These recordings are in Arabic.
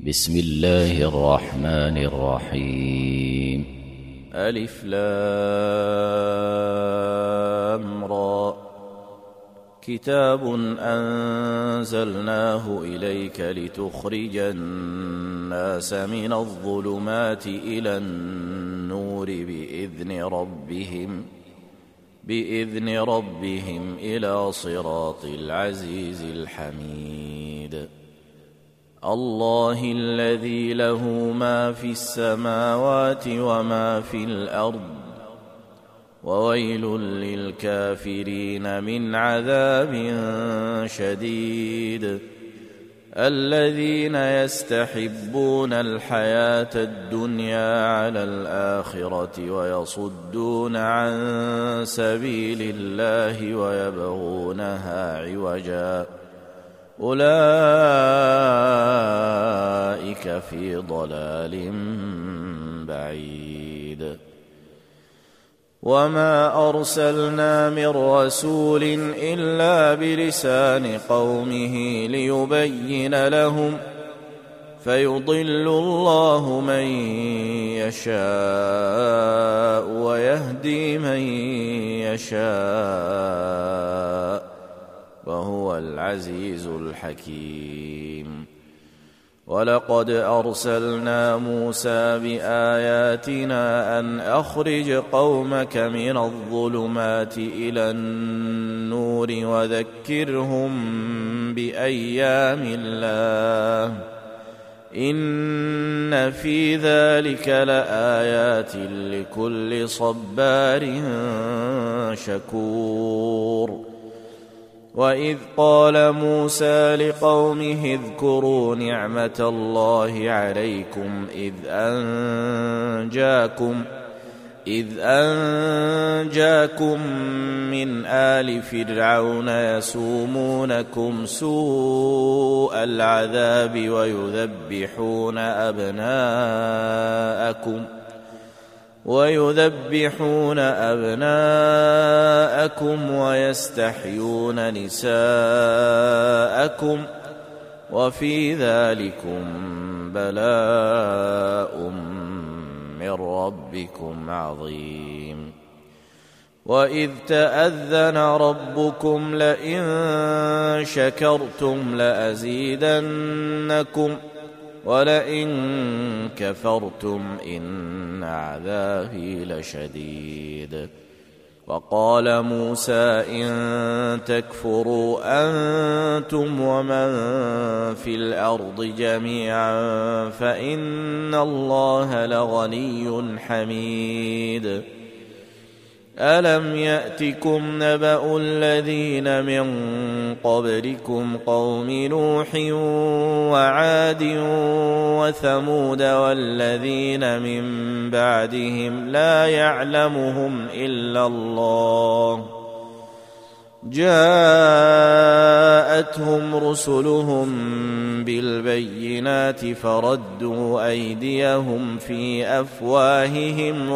بسم الله الرحمن الرحيم. ألف لام را. كتاب أنزلناه إليك لتخرج الناس من الظلمات إلى النور بإذن ربهم إلى صراط العزيز الحميد. الله الذي له ما في السماوات وما في الأرض، وويل للكافرين من عذاب شديد. الذين يستحبون الحياة الدنيا على الآخرة ويصدون عن سبيل الله ويبغونها عوجا، أولئك في ضلال بعيد. وما أرسلنا من رسول إلا بلسان قومه ليبين لهم، فيضل الله من يشاء ويهدي من يشاء، وهو العزيز الحكيم. ولقد أرسلنا موسى بآياتنا أن أخرج قومك من الظلمات إلى النور وذكرهم بأيام الله، إن في ذلك لآيات لكل صبار شكور. وإذ قال موسى لقومه اذكروا نعمة الله عليكم إذ أنجاكم من آل فرعون يسومونكم سوء العذاب ويذبحون أبناءكم ويستحيون نساءكم، وفي ذلكم بلاء من ربكم عظيم. وإذ تأذن ربكم لئن شكرتم لأزيدنكم ولئن كفرتم إن عذابي لشديد. وقال موسى إن تكفروا أنتم ومن في الأرض جميعا فإن الله لغني حميد. ألم يأتكم نبأ الذين من قبلكم قوم نوح وعاد وثمود والذين من بعدهم لا يعلمهم إلا الله، جاءتهم رسلهم بالبينات فردوا أيديهم في أفواههم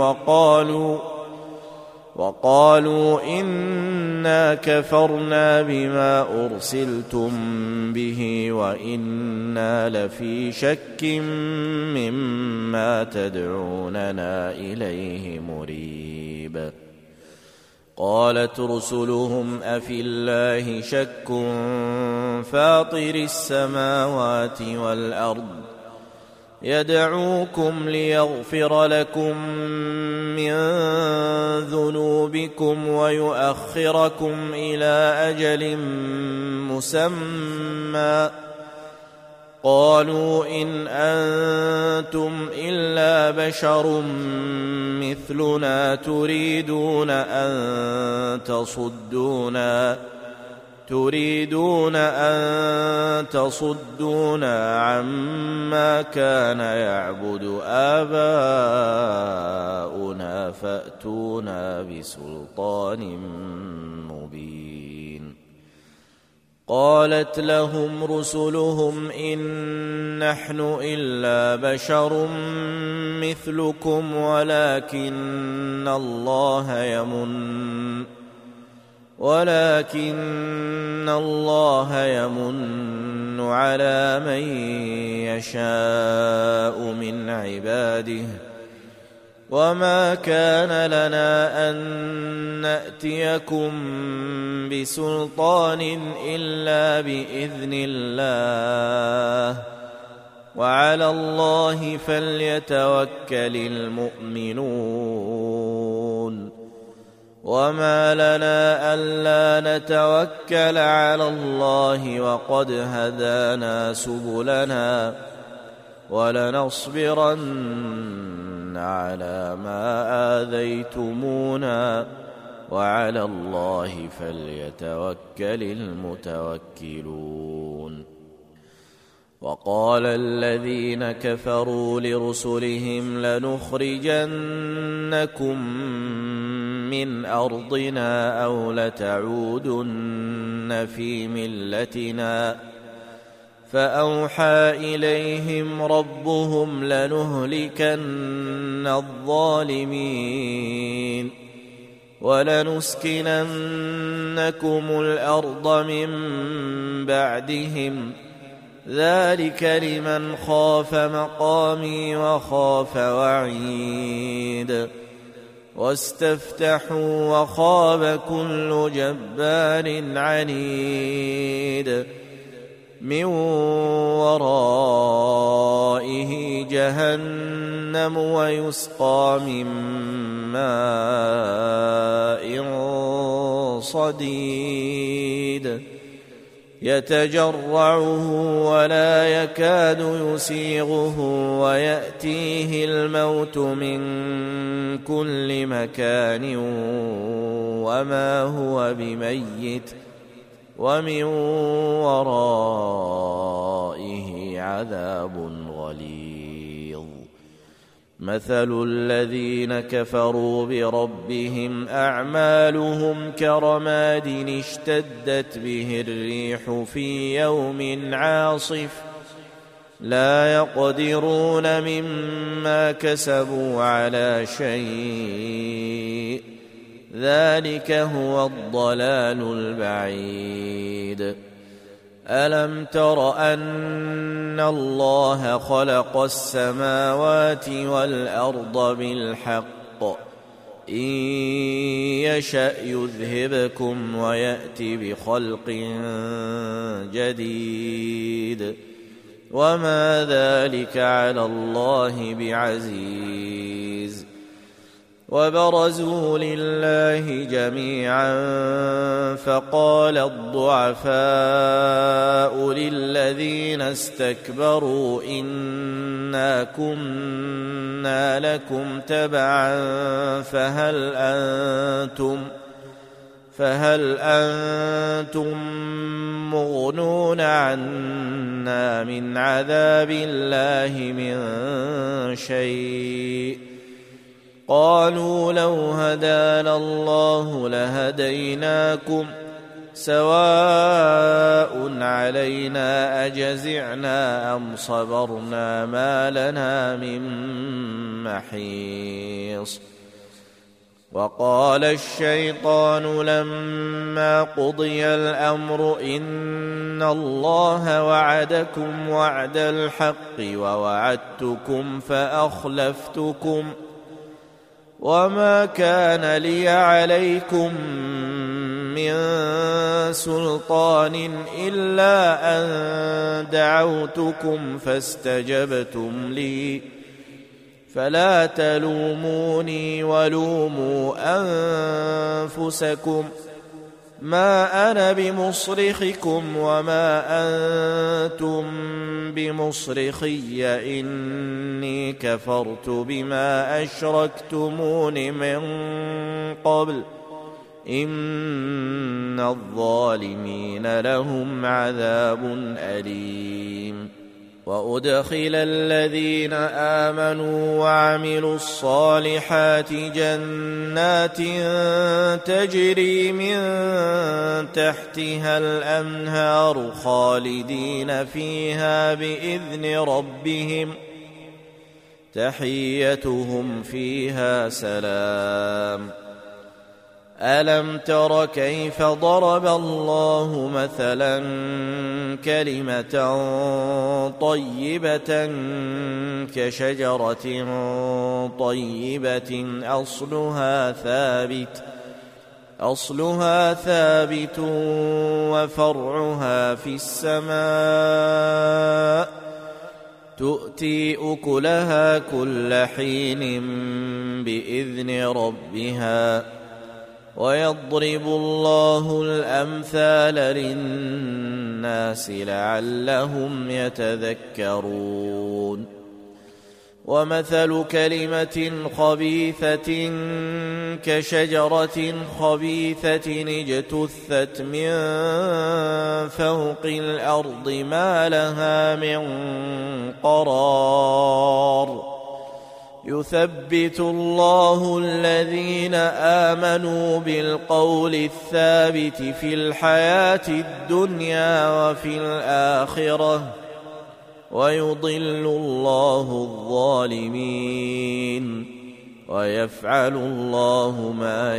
وقالوا إنا كفرنا بما أرسلتم به وإنا لفي شك مما تدعوننا إليه مريب. قالت رسلهم أفي الله شك فاطر السماوات والأرض يدعوكم ليغفر لكم من ذنوبكم ويؤخركم إلى أجل مسمى، قالوا إن أنتم إلا بشر مثلنا تريدون أن تصدونا عما كان يعبد آباؤنا فأتونا بسلطان مبين. قالت لهم رسلهم إن نحن إلا بشر مثلكم ولكن الله يمن على من يشاء من عباده وما كان لنا أن نأتيكم بسلطان إلا بإذن الله وعلى الله فليتوكل المؤمنون وما لنا ألا نتوكل على الله وقد هدانا سبلنا ولنصبرن على ما آذيتمونا وعلى الله فليتوكل المتوكلون وقال الذين كفروا لرسلهم لنخرجنكم من أرضنا أو لتعودن في ملتنا فأوحى إليهم ربهم لنهلكن الظالمين ولنسكننكم الأرض من بعدهم ذلك لمن خاف مقامي وخاف وعيد واستفتحوا وخاب كل جبار عنيد من ورائه جهنم ويسقى من ماء صديد يتجرعه ولا يكاد يسيغه ويأتيه الموت من كل مكان وما هو بميت ومن ورائه عذاب غليظ مثل الذين كفروا بربهم أعمالهم كرماد اشتدت به الريح في يوم عاصف لا يقدرون مما كسبوا على شيء ذلك هو الضلال البعيد ألم تر أن الله خلق السماوات والأرض بالحق إن يشأ يذهبكم ويأتي بخلق جديد وما ذلك على الله بعزيز وبرزوا لله جميعا فقال الضعفاء للذين استكبروا إنا كنا لكم تبعا فهل أنتم مغنون عنا من عذاب الله من شيء قالوا لو هدانا الله لهديناكم سواء علينا أجزعنا أم صبرنا ما لنا من محيص وقال الشيطان لما قضي الأمر إن الله وعدكم وعد الحق ووعدتكم فأخلفتكم وما كان لي عليكم من سلطان إلا أن دعوتكم فاستجبتم لي فلا تلوموني ولوموا أنفسكم ما أنا بمصرخكم وما أنتم بمصرخي إني كفرت بما أشركتمون من قبل إن الظالمين لهم عذاب أليم وأدخل الذين آمنوا وعملوا الصالحات جنات تجري من تحتها الأنهار خالدين فيها بإذن ربهم تحيتهم فيها سلام ألم تر كيف ضرب الله مثلا كلمة طيبة كشجرة طيبة أصلها ثابت وفرعها في السماء تؤتي أكلها كل حين بإذن ربها ويضرب الله الأمثال للناس لعلهم يتذكرون ومثل كلمة خبيثة كشجرة خبيثة اجتثت من فوق الأرض ما لها من قرار يثبت الله الذين آمنوا بالقول الثابت في الحياة الدنيا وفي الآخرة ويضل الله الظالمين ويفعل الله ما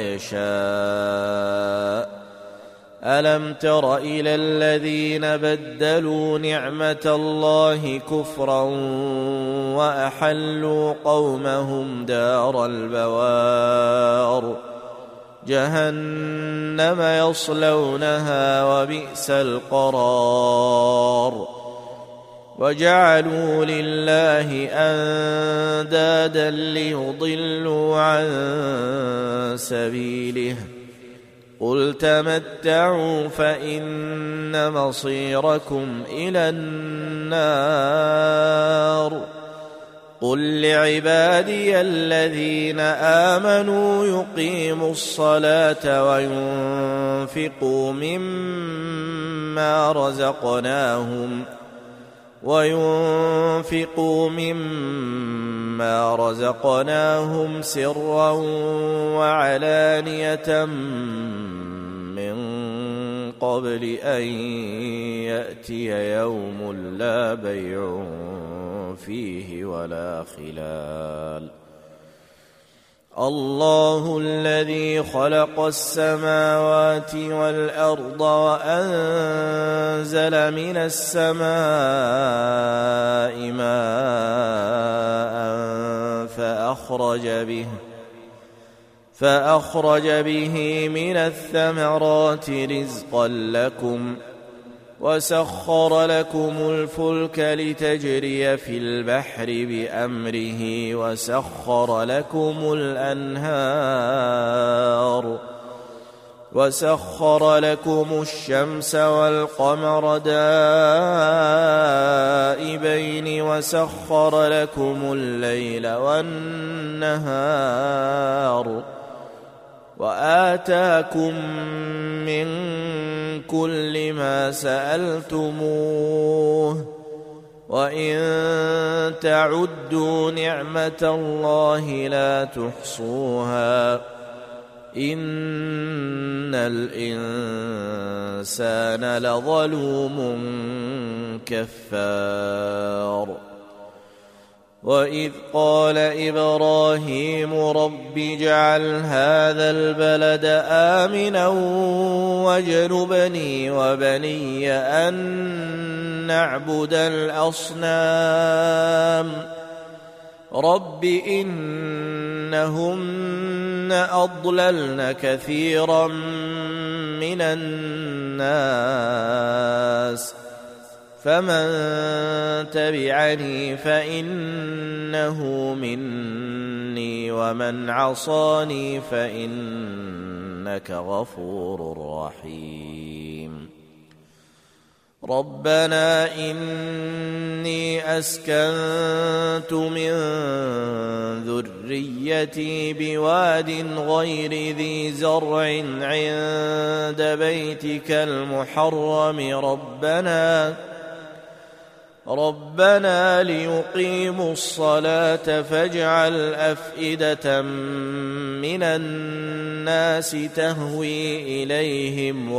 يشاء ألم تر إلى الذين بدلوا نعمة الله كفرا وأحلوا قومهم دار البوار جهنم يصلونها وبئس القرار وجعلوا لله أندادا ليضلوا عن سبيله قل تمتعوا فإن مصيركم إلى النار قل لعبادي الذين آمنوا يقيموا الصلاة وينفقوا مما رزقناهم سرا وعلانية من قبل أن يأتي يوم لا بيع فيه ولا خلال الله الذي خلق السماوات والأرض وأنزل من السماء ماء فأخرج به من الثمرات رزقا لكم وسخر لكم الفلك لتجري في البحر بأمره وسخر لكم الشمس والقمر دائبين وسخر لكم الليل والنهار وآتاكم من كل ما سألتموه وإن تعدوا نعمة الله لا تحصوها إن الإنسان لظلوم كفار وإذ قال إبراهيم رب اجعل هذا البلد آمنا واجنبني وبني أن نعبد الأصنام رب إنهن أضللن كثيرا من الناس فمن تبعني فإنه مني ومن عصاني فإنك غفور رحيم ربنا إني أسكنت من ذريتي بواد غير ذي زرع عند بيتك المحرم ربنا ليقيموا الصلاة فاجعل أفئدة من الناس تهوي إليهم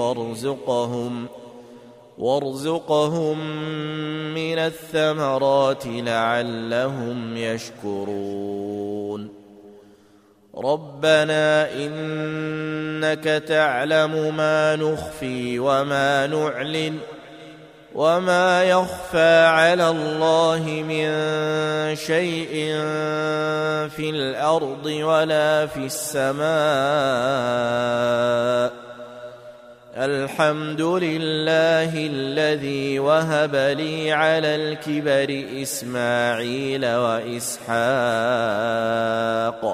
وارزقهم من الثمرات لعلهم يشكرون ربنا إنك تعلم ما نخفي وما نعلن وما يخفى على الله من شيء في الأرض ولا في السماء الحمد لله الذي وهب لي على الكبر إسماعيل وإسحاق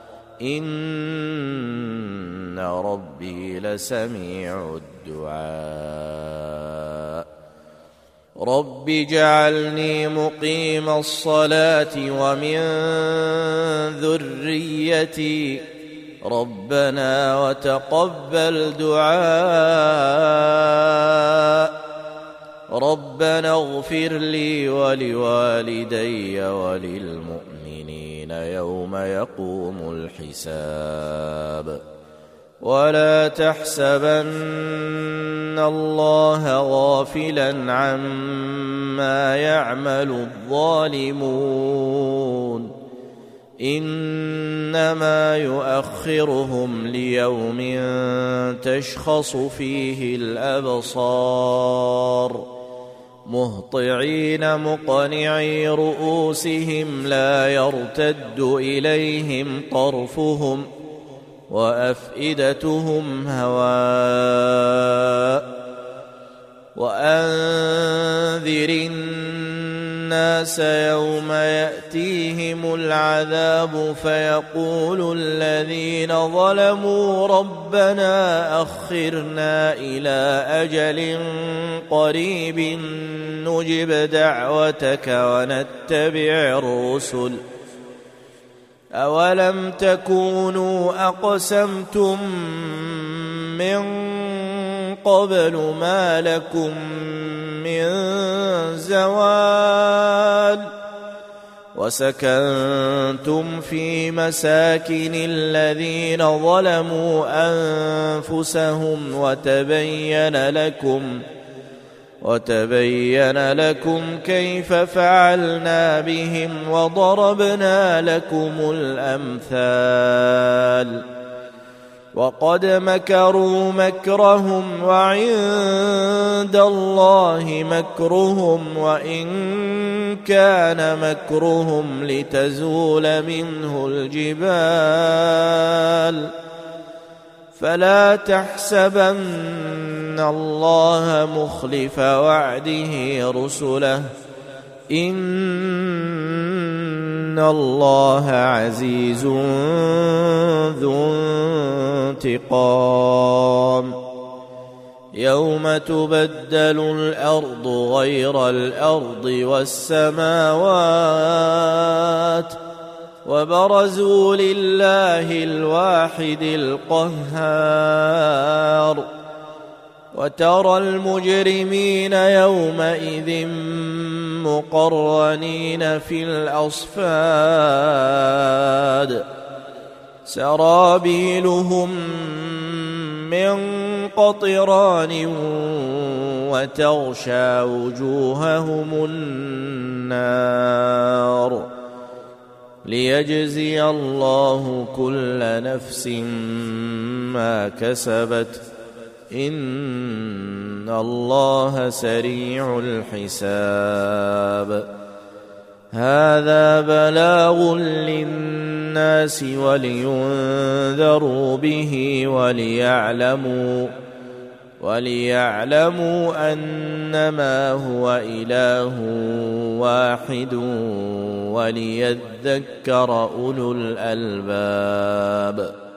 إن ربي لسميع الدعاء رب اجعلني مقيم الصلاة ومن ذريتي ربنا وتقبل دعاء ربنا اغفر لي ولوالدي وللمؤمنين يوم يقوم الحساب ولا تحسبن الله غافلا عما يعمل الظالمون إنما يؤخرهم ليوم تشخص فيه الأبصار مهطعين مقنعي رؤوسهم لا يرتد إليهم طرفهم وأفئدتهم هواء وأنذر الناس يوم يأتيهم العذاب فيقول الذين ظلموا ربنا أخرنا إلى أجل قريب نجب دعوتك ونتبع الرسل أولم تكونوا أقسمتم من قبل ما لكم من زوال وسكنتم في مساكن الذين ظلموا أنفسهم وتبين لكم كيف فعلنا بهم وضربنا لكم الأمثال وقد مكروا مكرهم وعند الله مكرهم وإن كان مكرهم لتزول منه الجبال فلا تحسبن الله مخلف وعده رسله إن الله عزيز ذو انتقام يوم تبدل الأرض غير الأرض والسماوات وبرزوا لله الواحد القهار وترى المجرمين يومئذ مقرنين في الأصفاد سرابيلهم من قطران وتغشى وجوههم النار ليجزي الله كل نفس ما كسبت إن الله سريع الحساب هذا بلاغ للناس ولينذروا به وليعلموا أنما هو إله واحد وليذكر أولو الألباب